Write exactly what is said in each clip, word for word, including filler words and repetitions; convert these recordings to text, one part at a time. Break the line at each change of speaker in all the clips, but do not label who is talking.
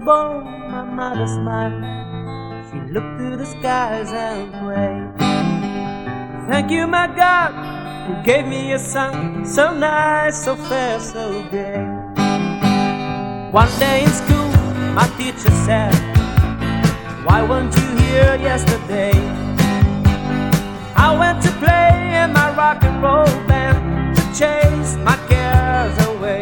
born, my mother smiled. She looked to the skies and prayed. Thank you, my God, who gave me a son, so nice, so fair, so gay. One day in school, my teacher said, why weren't you here yesterday? I went to play in my rock and roll band to chase my cares away.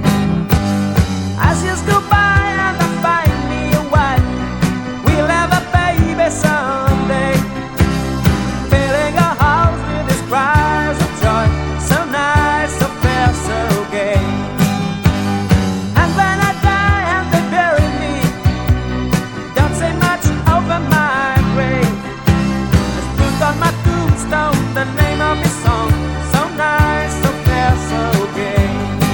As years go by and I find me a wife, we'll have a baby someday, filling our house with his cries of joy, so nice, so fair, so gay. And when I die and they bury me, don't say much over my grave. Just put on my tombstone the name of his song, so nice, so fair, so gay.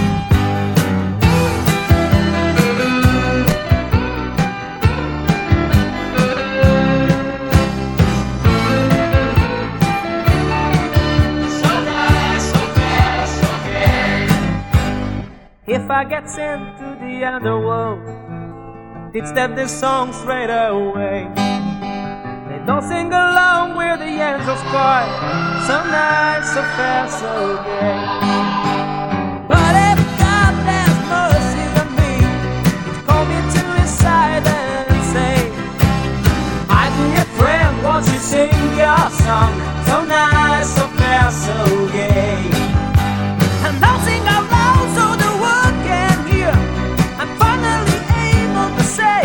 If I get sent to the underworld, teach them this song straight away. They don't sing along with the angels' choir, so nice, so fair, so gay. But if God has mercy on me, He'd call me to His side and say, my dear friend, won't you sing your song, so nice, so fair, so gay. And I'll sing out loud so the world can hear. I'm finally able to say,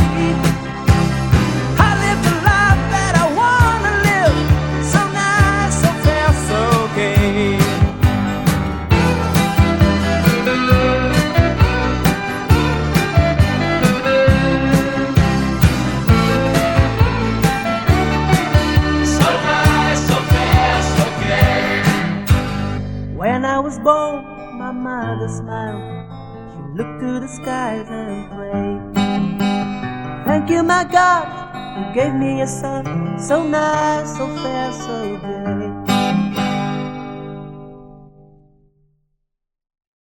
I live the life that I wanna live, so nice, so fair, so gay. So nice, so fair, so gay. When I was born, my mother smiled. She looked to the skies and prayed. Thank you, my God, who gave me a son, so nice, so fair, so good.